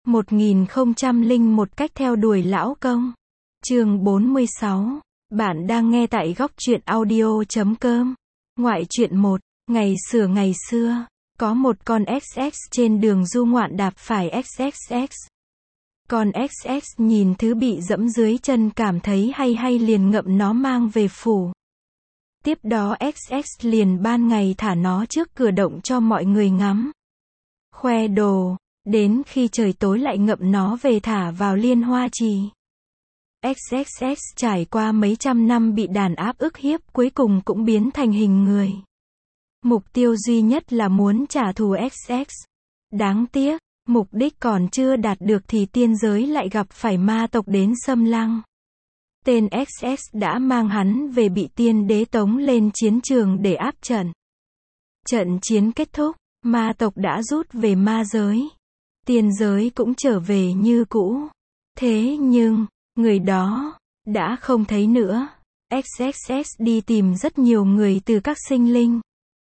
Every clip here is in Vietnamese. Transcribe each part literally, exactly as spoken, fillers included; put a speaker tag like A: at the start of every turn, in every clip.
A: một nghìn không trăm lẻ một cách theo đuổi lão công. Chương bốn mươi sáu. Bạn đang nghe tại góc truyện audio chấm com. Ngoại truyện một. Ngày xưa ngày xưa, có một con ếch ếch trên đường du ngoạn đạp phải ếch ếch ếch. Con ếch ếch nhìn thứ bị dẫm dưới chân cảm thấy hay hay liền ngậm nó mang về phủ. Tiếp đó ếch ếch liền ban ngày thả nó trước cửa động cho mọi người ngắm, khoe đồ, đến khi trời tối lại ngậm nó về thả vào liên hoa trì. ếch ếch ếch trải qua mấy trăm năm bị đàn áp ức hiếp cuối cùng cũng biến thành hình người. Mục tiêu duy nhất là muốn trả thù ếch ếch. Đáng tiếc, mục đích còn chưa đạt được thì tiên giới lại gặp phải ma tộc đến xâm lăng. Tên ếch ếch đã mang hắn về bị tiên đế tống lên chiến trường để áp trận. Trận chiến kết thúc, ma tộc đã rút về ma giới. Tiên giới cũng trở về như cũ. Thế nhưng, người đó đã không thấy nữa. ếch ếch ếch đi tìm rất nhiều người từ các sinh linh,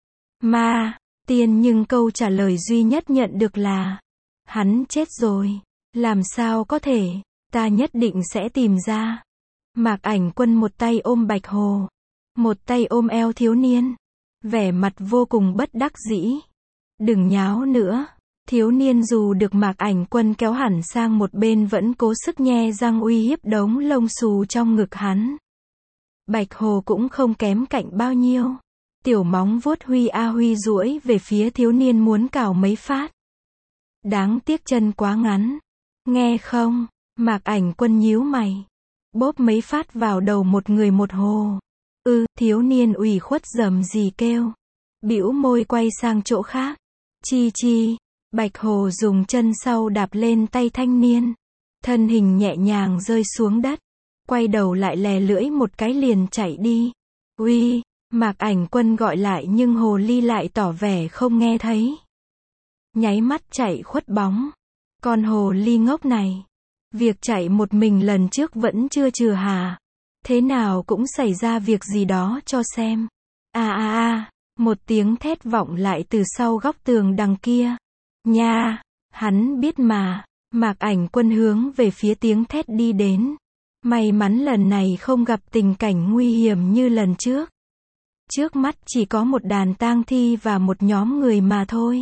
A: ma, tiên, nhưng câu trả lời duy nhất nhận được là hắn chết rồi. Làm sao có thể, ta nhất định sẽ tìm ra. Mạc Ảnh Quân một tay ôm Bạch Hồ, một tay ôm eo thiếu niên, vẻ mặt vô cùng bất đắc dĩ. Đừng nháo nữa. Thiếu niên dù được Mạc Ảnh Quân kéo hẳn sang một bên vẫn cố sức nhe răng uy hiếp đống lông xù trong ngực hắn. Bạch Hồ cũng không kém cạnh bao nhiêu. Tiểu móng vuốt huy a huy duỗi về phía thiếu niên muốn cào mấy phát. Đáng tiếc chân quá ngắn. Nghe không? Mạc Ảnh Quân nhíu mày. Bóp mấy phát vào đầu một người một hồ. Ừ, thiếu niên ủy khuất rầm rì kêu. Bĩu môi quay sang chỗ khác. Chi chi. Bạch Hồ dùng chân sau đạp lên tay thanh niên. Thân hình nhẹ nhàng rơi xuống đất. Quay đầu lại lè lưỡi một cái liền chạy đi. Uy, Mạc Ảnh Quân gọi lại nhưng hồ ly lại tỏ vẻ không nghe thấy. Nháy mắt chạy khuất bóng. Con hồ ly ngốc này. Việc chạy một mình lần trước vẫn chưa chừa hà. Thế nào cũng xảy ra việc gì đó cho xem. A a a, một tiếng thét vọng lại từ sau góc tường đằng kia. Nha, hắn biết mà. Mạc Ảnh Quân hướng về phía tiếng thét đi đến. May mắn lần này không gặp tình cảnh nguy hiểm như lần trước. Trước mắt chỉ có một đàn tang thi và một nhóm người mà thôi.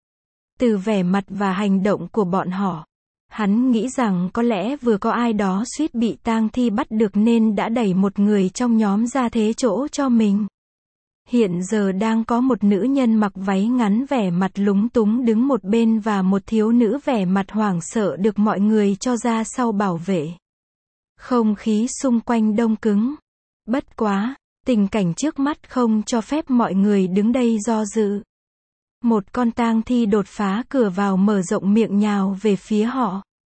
A: Từ vẻ mặt và hành động của bọn họ, hắn nghĩ rằng có lẽ vừa có ai đó suýt bị tang thi bắt được nên đã đẩy một người trong nhóm ra thế chỗ cho mình. Hiện giờ đang có một nữ nhân mặc váy ngắn vẻ mặt lúng túng đứng một bên và một thiếu nữ vẻ mặt hoảng sợ được mọi người cho ra sau bảo vệ. Không khí xung quanh đông cứng. Bất quá, tình cảnh trước mắt không cho phép mọi người đứng đây do dự. Một con tang thi đột phá cửa vào mở rộng miệng nhào về phía họ.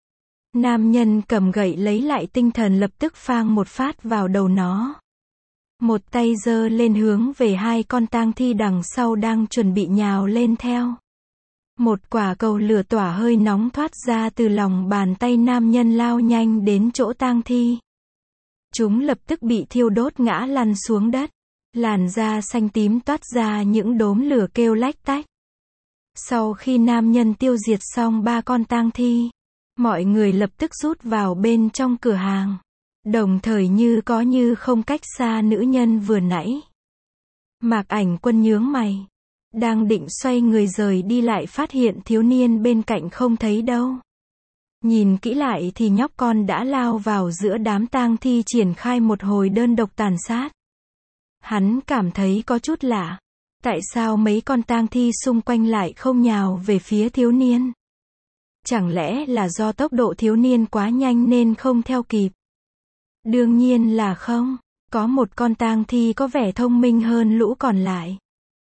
A: Nam nhân cầm gậy lấy lại tinh thần lập tức phang một phát vào đầu nó. Một tay giơ lên hướng về hai con tang thi đằng sau đang chuẩn bị nhào lên theo. Một quả cầu lửa tỏa hơi nóng thoát ra từ lòng bàn tay nam nhân lao nhanh đến chỗ tang thi. Chúng lập tức bị thiêu đốt ngã lăn xuống đất. Làn da xanh tím toát ra những đốm lửa kêu lách tách. Sau khi nam nhân tiêu diệt xong ba con tang thi, mọi người lập tức rút vào bên trong cửa hàng. Đồng thời như có như không cách xa nữ nhân vừa nãy. Mạc Ảnh Quân nhướng mày. Đang định xoay người rời đi lại phát hiện thiếu niên bên cạnh không thấy đâu. Nhìn kỹ lại thì nhóc con đã lao vào giữa đám tang thi triển khai một hồi đơn độc tàn sát. Hắn cảm thấy có chút lạ. Tại sao mấy con tang thi xung quanh lại không nhào về phía thiếu niên? Chẳng lẽ là do tốc độ thiếu niên quá nhanh nên không theo kịp? Đương nhiên là không. Có một con tang thi có vẻ thông minh hơn lũ còn lại.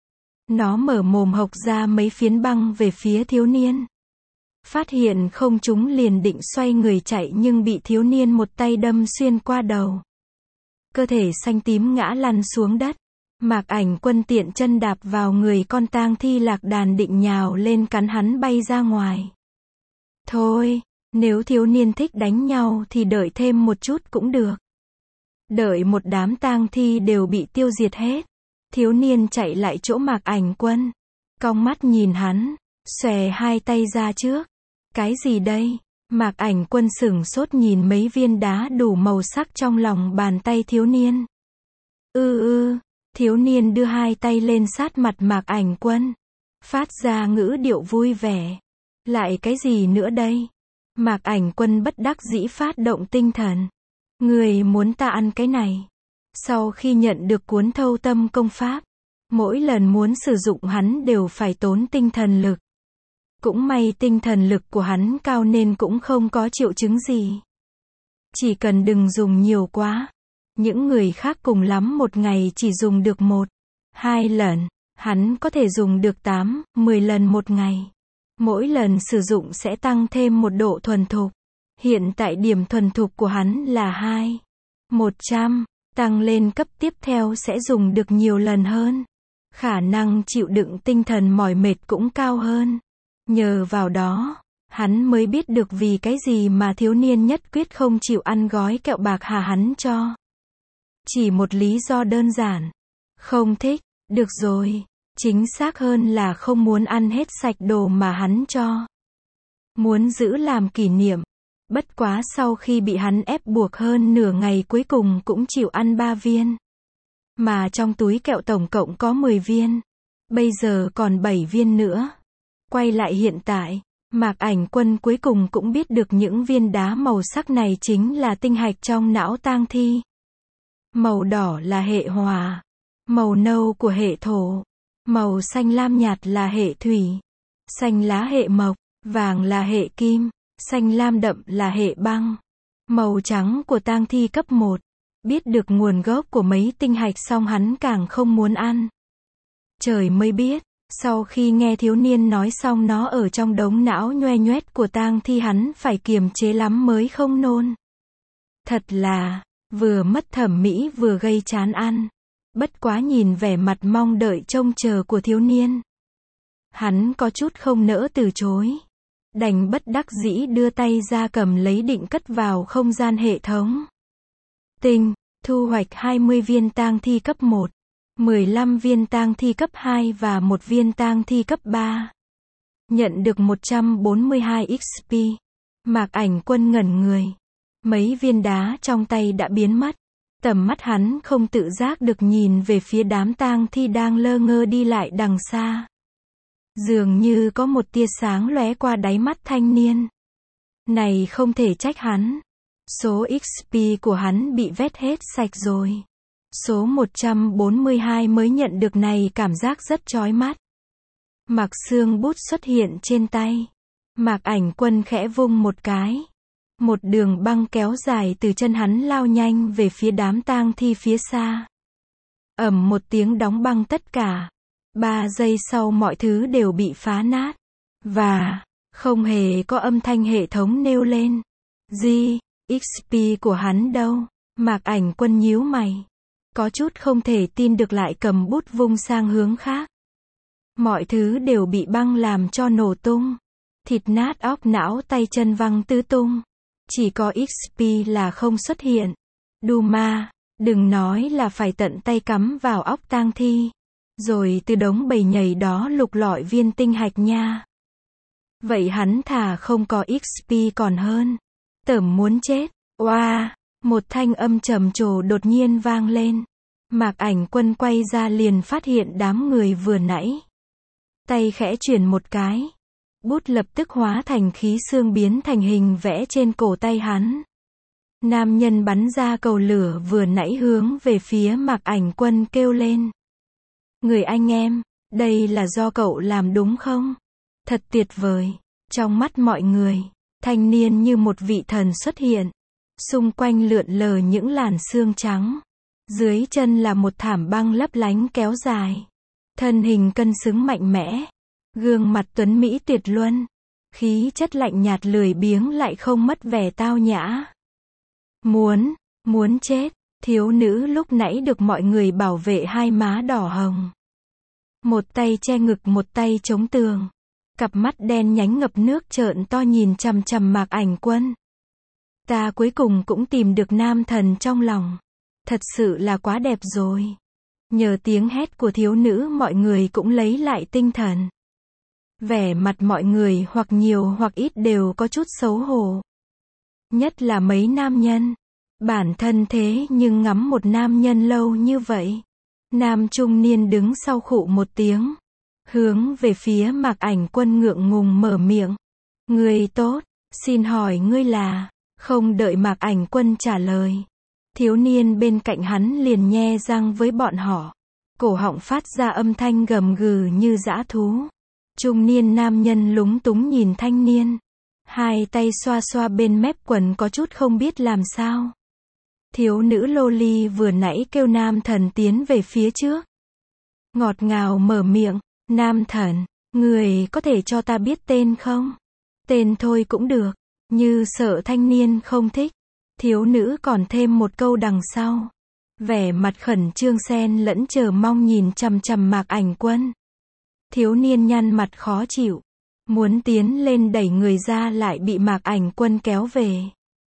A: Nó mở mồm hộc ra mấy phiến băng về phía thiếu niên. Phát hiện không chúng liền định xoay người chạy nhưng bị thiếu niên một tay đâm xuyên qua đầu. Cơ thể xanh tím ngã lăn xuống đất. Mạc Ảnh Quân tiện chân đạp vào người con tang thi lạc đàn định nhào lên cắn hắn bay ra ngoài. Thôi, nếu thiếu niên thích đánh nhau thì đợi thêm một chút cũng được. Đợi một đám tang thi đều bị tiêu diệt hết. Thiếu niên chạy lại chỗ Mạc Ảnh Quân. Cong mắt nhìn hắn, xòe hai tay ra trước. Cái gì đây? Mạc Ảnh Quân sửng sốt nhìn mấy viên đá đủ màu sắc trong lòng bàn tay thiếu niên. Ư ư, thiếu niên đưa hai tay lên sát mặt Mạc Ảnh Quân, phát ra ngữ điệu vui vẻ. Lại cái gì nữa đây? Mạc Ảnh Quân bất đắc dĩ phát động tinh thần. Người muốn ta ăn cái này. Sau khi nhận được cuốn thâu tâm công pháp, mỗi lần muốn sử dụng hắn đều phải tốn tinh thần lực. Cũng may tinh thần lực của hắn cao nên cũng không có triệu chứng gì. Chỉ cần đừng dùng nhiều quá. Những người khác cùng lắm một ngày chỉ dùng được một, hai lần. Hắn có thể dùng được tám, mười lần một ngày. Mỗi lần sử dụng sẽ tăng thêm một độ thuần thục. Hiện tại điểm thuần thục của hắn là hai, một trăm. Tăng lên cấp tiếp theo sẽ dùng được nhiều lần hơn. Khả năng chịu đựng tinh thần mỏi mệt cũng cao hơn. Nhờ vào đó, hắn mới biết được vì cái gì mà thiếu niên nhất quyết không chịu ăn gói kẹo bạc hà hắn cho. Chỉ một lý do đơn giản. Không thích. Được rồi. Chính xác hơn là không muốn ăn hết sạch đồ mà hắn cho. Muốn giữ làm kỷ niệm. Bất quá sau khi bị hắn ép buộc hơn nửa ngày cuối cùng cũng chịu ăn ba viên. Mà trong túi kẹo tổng cộng có mười viên. Bây giờ còn bảy viên nữa. Quay lại hiện tại, Mạc Ảnh Quân cuối cùng cũng biết được những viên đá màu sắc này chính là tinh hạch trong não tang thi. Màu đỏ là hệ hỏa, màu nâu của hệ thổ, màu xanh lam nhạt là hệ thủy, xanh lá hệ mộc, vàng là hệ kim, xanh lam đậm là hệ băng. Màu trắng của tang thi cấp một. Biết được nguồn gốc của mấy tinh hạch xong hắn càng không muốn ăn. Trời mới biết, sau khi nghe thiếu niên nói xong nó ở trong đống não nhoe nhoét của tang thi hắn phải kiềm chế lắm mới không nôn. Thật là, vừa mất thẩm mỹ vừa gây chán ăn. Bất quá nhìn vẻ mặt mong đợi trông chờ của thiếu niên. Hắn có chút không nỡ từ chối. Đành bất đắc dĩ đưa tay ra cầm lấy định cất vào không gian hệ thống. Tinh, thu hoạch hai mươi viên tang thi cấp một, mười lăm viên tang thi cấp hai và một viên tang thi cấp ba. Nhận được một trăm bốn mươi hai ích pê. Mạc Ảnh Quân ngẩn người. Mấy viên đá trong tay đã biến mất. Tầm mắt hắn không tự giác được nhìn về phía đám tang thi đang lơ ngơ đi lại đằng xa. Dường như có một tia sáng lóe qua đáy mắt thanh niên. Này không thể trách hắn. Số ích pê của hắn bị vét hết sạch rồi. Số một trăm bốn mươi hai mới nhận được này cảm giác rất chói mắt. Mặc xương bút xuất hiện trên tay. Mạc Ảnh Quân khẽ vung một cái. Một đường băng kéo dài từ chân hắn lao nhanh về phía đám tang thi phía xa. Ầm một tiếng đóng băng tất cả. Ba giây sau mọi thứ đều bị phá nát. Và, không hề có âm thanh hệ thống nêu lên. Gì, ích pê của hắn đâu? Mạc Ảnh Quân nhíu mày. Có chút không thể tin được lại cầm bút vung sang hướng khác. Mọi thứ đều bị băng làm cho nổ tung. Thịt nát óc não tay chân văng tứ tung. Chỉ có ích pê là không xuất hiện. Đù ma, đừng nói là phải tận tay cắm vào óc tang thi. Rồi từ đống bầy nhầy đó lục lọi viên tinh hạch nha. Vậy hắn thà không có ích pê còn hơn. Tởm muốn chết. Oa, wow, một thanh âm trầm trồ đột nhiên vang lên. Mạc Ảnh Quân quay ra liền phát hiện đám người vừa nãy. Tay khẽ chuyển một cái. Bút lập tức hóa thành khí xương biến thành hình vẽ trên cổ tay hắn. Nam nhân bắn ra cầu lửa vừa nãy hướng về phía Mạc Ảnh Quân kêu lên. Người anh em, đây là do cậu làm đúng không? Thật tuyệt vời. Trong mắt mọi người, thanh niên như một vị thần xuất hiện. Xung quanh lượn lờ những làn xương trắng. Dưới chân là một thảm băng lấp lánh kéo dài. Thân hình cân xứng mạnh mẽ. Gương mặt tuấn mỹ tuyệt luân. Khí chất lạnh nhạt lười biếng lại không mất vẻ tao nhã. Muốn, muốn chết. Thiếu nữ lúc nãy được mọi người bảo vệ hai má đỏ hồng. Một tay che ngực một tay chống tường. Cặp mắt đen nhánh ngập nước trợn to nhìn chằm chằm Mạc Ảnh Quân. Ta cuối cùng cũng tìm được nam thần trong lòng. Thật sự là quá đẹp rồi. Nhờ tiếng hét của thiếu nữ mọi người cũng lấy lại tinh thần. Vẻ mặt mọi người hoặc nhiều hoặc ít đều có chút xấu hổ. Nhất là mấy nam nhân. Bản thân thế nhưng ngắm một nam nhân lâu như vậy. Nam trung niên đứng sau khụ một tiếng. Hướng về phía Mạc Ảnh Quân ngượng ngùng mở miệng. Ngươi tốt, xin hỏi ngươi là... Không đợi Mạc Ảnh Quân trả lời. Thiếu niên bên cạnh hắn liền nhe răng với bọn họ. Cổ họng phát ra âm thanh gầm gừ như dã thú. Trung niên nam nhân lúng túng nhìn thanh niên. Hai tay xoa xoa bên mép quần có chút không biết làm sao. Thiếu nữ loli vừa nãy kêu nam thần tiến về phía trước. Ngọt ngào mở miệng. Nam thần, người có thể cho ta biết tên không? Tên thôi cũng được. Như sợ thanh niên không thích. Thiếu nữ còn thêm một câu đằng sau. Vẻ mặt khẩn trương xen lẫn chờ mong nhìn chằm chằm Mạc Ảnh Quân. Thiếu niên nhăn mặt khó chịu. Muốn tiến lên đẩy người ra lại bị Mạc Ảnh Quân kéo về.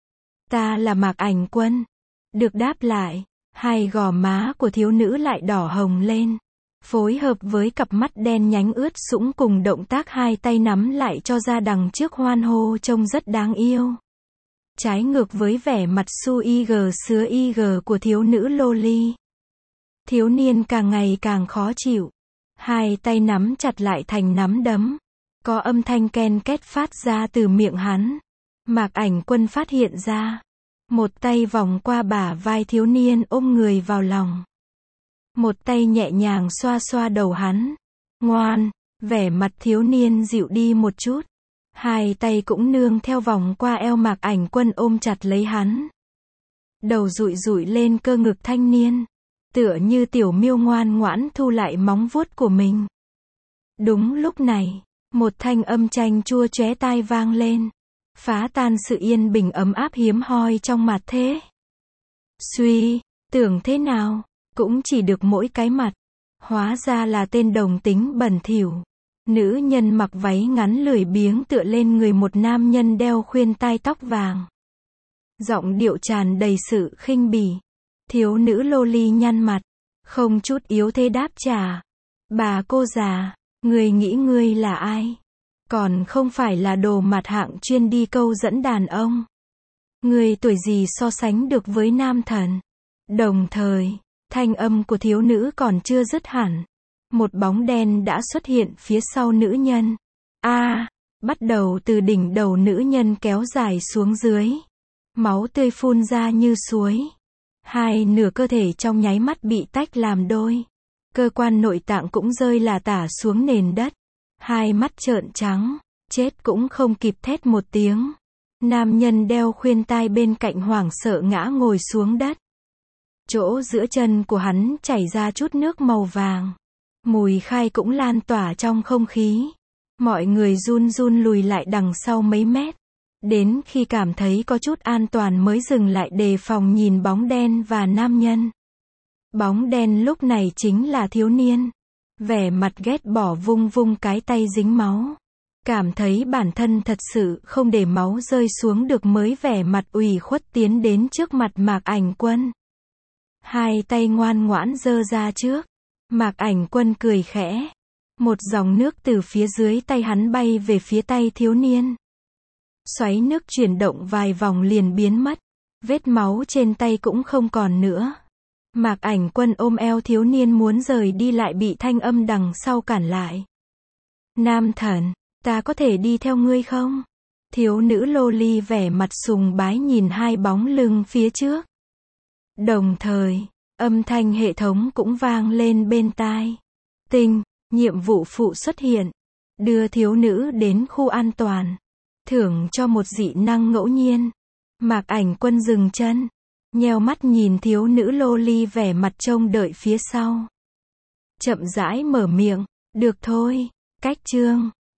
A: Ta là Mạc Ảnh Quân. Được đáp lại. Hai gò má của thiếu nữ lại đỏ hồng lên. Phối hợp với cặp mắt đen nhánh ướt sũng cùng động tác hai tay nắm lại cho ra đằng trước hoan hô trông rất đáng yêu. Trái ngược với vẻ mặt su y gờ sứa y gờ của thiếu nữ loli. Thiếu niên càng ngày càng khó chịu. Hai tay nắm chặt lại thành nắm đấm. Có âm thanh ken két phát ra từ miệng hắn. Mạc Ảnh Quân phát hiện ra. Một tay vòng qua bả vai thiếu niên ôm người vào lòng. Một tay nhẹ nhàng xoa xoa đầu hắn. Ngoan, vẻ mặt thiếu niên dịu đi một chút. Hai tay cũng nương theo vòng qua eo Mạc Ảnh Quân ôm chặt lấy hắn. Đầu dụi dụi lên cơ ngực thanh niên. Tựa như tiểu miêu ngoan ngoãn thu lại móng vuốt của mình. Đúng lúc này, một thanh âm chanh chua chóe tai vang lên. Phá tan sự yên bình ấm áp hiếm hoi trong mặt thế. Suy, tưởng thế nào, cũng chỉ được mỗi cái mặt. Hóa ra là tên đồng tính bẩn thỉu. Nữ nhân mặc váy ngắn lười biếng tựa lên người một nam nhân đeo khuyên tai tóc vàng. Giọng điệu tràn đầy sự khinh bỉ. Thiếu nữ loli nhăn mặt. Không chút yếu thế đáp trả. Bà cô già, người nghĩ ngươi là ai? Còn không phải là đồ mặt hạng chuyên đi câu dẫn đàn ông. Người tuổi gì so sánh được với nam thần? Đồng thời, thanh âm của thiếu nữ còn chưa dứt hẳn. Một bóng đen đã xuất hiện phía sau nữ nhân. A, à, bắt đầu từ đỉnh đầu nữ nhân kéo dài xuống dưới. Máu tươi phun ra như suối. Hai nửa cơ thể trong nháy mắt bị tách làm đôi. Cơ quan nội tạng cũng rơi là tả xuống nền đất. Hai mắt trợn trắng, chết cũng không kịp thét một tiếng. Nam nhân đeo khuyên tai bên cạnh hoảng sợ ngã ngồi xuống đất. Chỗ giữa chân của hắn chảy ra chút nước màu vàng. Mùi khai cũng lan tỏa trong không khí. Mọi người run run lùi lại đằng sau mấy mét. Đến khi cảm thấy có chút an toàn mới dừng lại đề phòng nhìn bóng đen và nam nhân. Bóng đen lúc này chính là thiếu niên. Vẻ mặt ghét bỏ vung vung cái tay dính máu. Cảm thấy bản thân thật sự không để máu rơi xuống được mới vẻ mặt ủy khuất tiến đến trước mặt Mạc Ảnh Quân. Hai tay ngoan ngoãn giơ ra trước. Mạc Ảnh Quân cười khẽ. Một dòng nước từ phía dưới tay hắn bay về phía tay thiếu niên. Xoáy nước chuyển động vài vòng liền biến mất. Vết máu trên tay cũng không còn nữa. Mạc Ảnh Quân ôm eo thiếu niên muốn rời đi lại bị thanh âm đằng sau cản lại. Nam thần, ta có thể đi theo ngươi không? Thiếu nữ loli vẻ mặt sùng bái nhìn hai bóng lưng phía trước. Đồng thời, âm thanh hệ thống cũng vang lên bên tai. Tinh, nhiệm vụ phụ xuất hiện. Đưa thiếu nữ đến khu an toàn. Thưởng cho một dị năng ngẫu nhiên. Mạc Ảnh Quân dừng chân. Nheo mắt nhìn thiếu nữ loli vẻ mặt trông đợi phía sau. Chậm rãi mở miệng. Được thôi, cách chương.